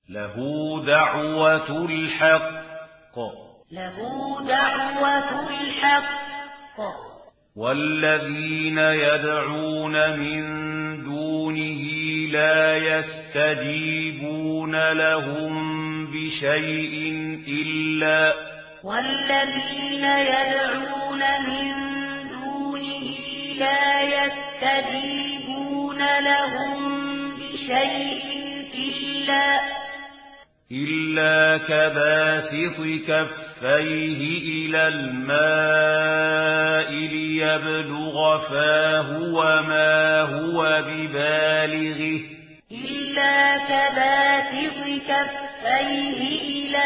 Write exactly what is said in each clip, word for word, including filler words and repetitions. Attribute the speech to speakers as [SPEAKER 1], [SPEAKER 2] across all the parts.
[SPEAKER 1] له دعوة الحق
[SPEAKER 2] له دعوة الحق
[SPEAKER 1] والذين يدعون من دونه لا يستجيبون لهم بشيء إلا
[SPEAKER 2] والذين يدعون من دونه لا يستجيبون لهم بشيء إلا
[SPEAKER 1] إلا كباسط كفيه إلى الماء ليبلغ فاه وما هو ببالغه
[SPEAKER 2] إلا كباسط كفيه إلى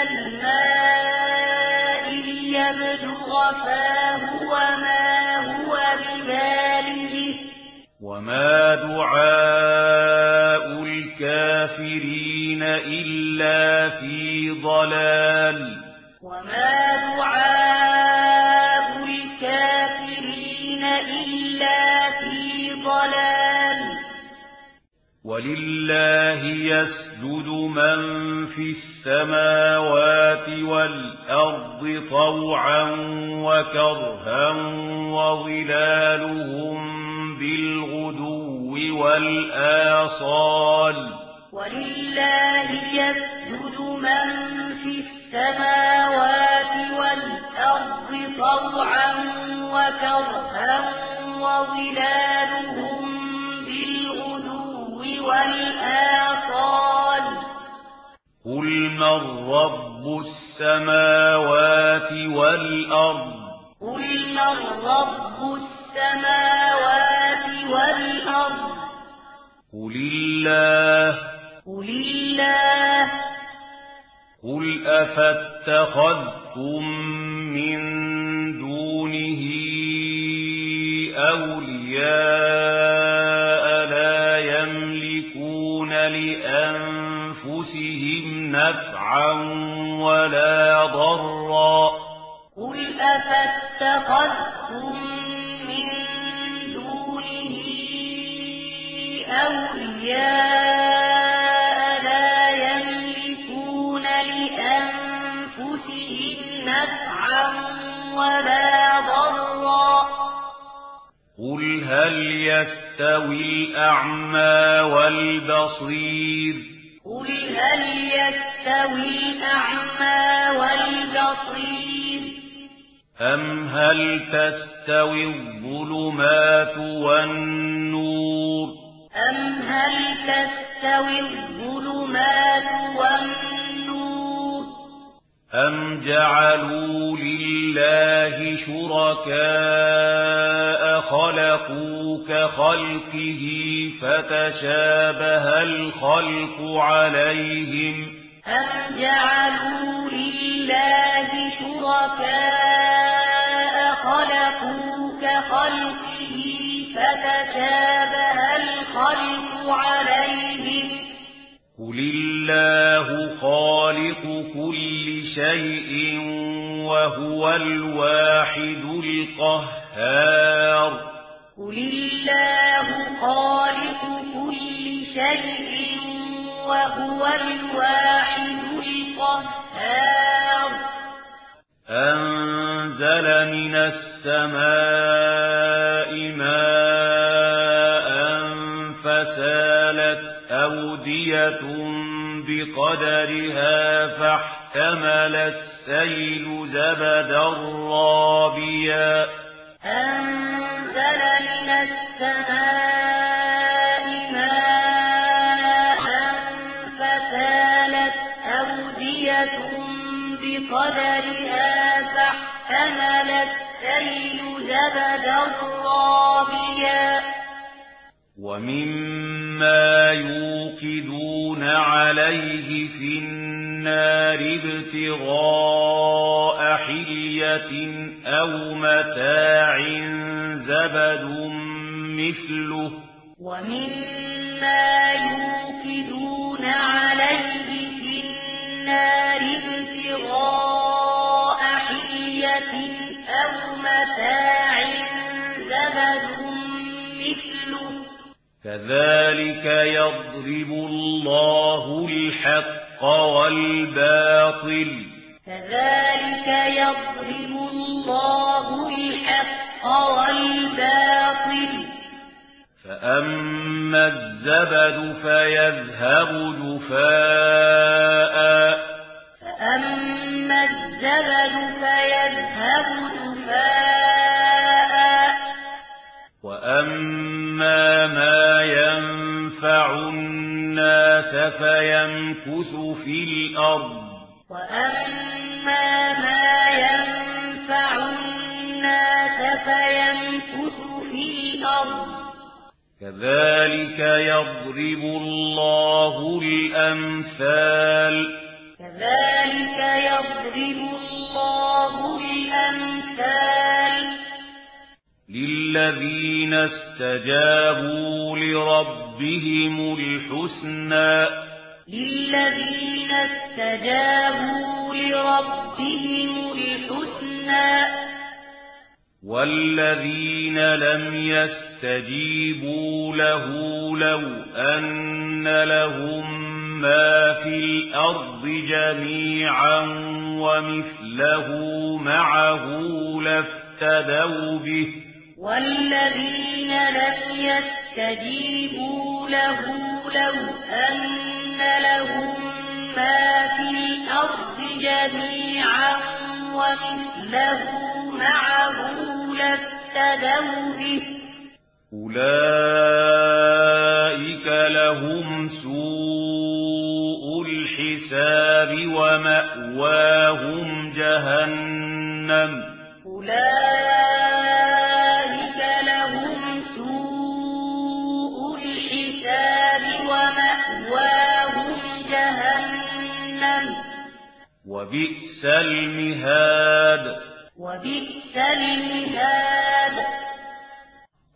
[SPEAKER 2] الماء ليبلغ فاه وما هو ببالغه
[SPEAKER 1] وما دعاء الكافرين إلا في ضلال
[SPEAKER 2] وما دعاء الكافرين إلا في ضلال
[SPEAKER 1] ولله يسجد من في السماوات والأرض طوعا وكرها وظلالهم بالغدو والآصال
[SPEAKER 2] ولله يسجد من في السماوات والأرض طوعا وكرها وظلالهم بالغدو والآصال
[SPEAKER 1] قل من رب السماوات والأرض
[SPEAKER 2] قل من رب السماوات والأرض
[SPEAKER 1] قل الله
[SPEAKER 2] قل الله
[SPEAKER 1] قل أفاتخذتم من دونه أولياء لا يملكون لأنفسهم نفعا ولا ضرا
[SPEAKER 2] قل أفاتخذتم من دونه أولياء لا يملكون لأنفسهم نفعا ولا ضرا
[SPEAKER 1] قل هل يستوي الأعمى والبصير
[SPEAKER 2] قل هل يستوي الأعمى والبصير
[SPEAKER 1] أم هل تستوي الظلمات والنور
[SPEAKER 2] أم هل تستوي الظلمات والنور
[SPEAKER 1] أم جعلوا لله شركاء خلقوا كخلقه فتشابه الخلق عليهم
[SPEAKER 2] أم جعلوا لله شركاء خلقوا كخلقه فتشابه الخلق عليهم
[SPEAKER 1] قل الله خالق كل شيء وهو الواحد القهار
[SPEAKER 2] قل الله خالق كل شيء وهو الواحد القهار
[SPEAKER 1] أنزل من السماء ماء فسالت أودية بقدرها فاحتمل السيل زبدا رابيا
[SPEAKER 2] أنزل من السماء ماء فسالت أودية بقدرها فاحتمل السيل زبدا رابيا
[SPEAKER 1] ومما يوقدون عليه في النار ابتغاء حلية أو متاع زبد مثله
[SPEAKER 2] ومما يوقدون عليه في النار ابتغاء حلية أو متاع زبد مثله
[SPEAKER 1] كذلك يضرب الله الحق الحق والباطل
[SPEAKER 2] كذلك يضرب الله الحق والباطل
[SPEAKER 1] فأما الزبد فيذهب جفاء
[SPEAKER 2] فأما الزبد فيذهب جفاء
[SPEAKER 1] وأما ما ينفع الناس فيمكث في الأرض
[SPEAKER 2] وأما ما ينفع الناس فيمكث في الأرض
[SPEAKER 1] كذلك يضرب الله الأمثال
[SPEAKER 2] كذلك يضرب الله الأمثال
[SPEAKER 1] للذين استجابوا لربهم الحسنى
[SPEAKER 2] للذين استجابوا لربهم الحسنى
[SPEAKER 1] والذين لم يستجيبوا له لو أن لهم ما في الأرض جميعا ومثله معه لافتدوا به
[SPEAKER 2] والذين لم يستجيبوا له لو أن لهم ما في الأرض جميعا ومثله معه لافتدوا به
[SPEAKER 1] أولئك لهم سوء الحساب ومأواهم جهنم
[SPEAKER 2] أولئك لهم سوء الحساب ومأواهم جهنم
[SPEAKER 1] وبئس المهاد
[SPEAKER 2] وبئس المهاد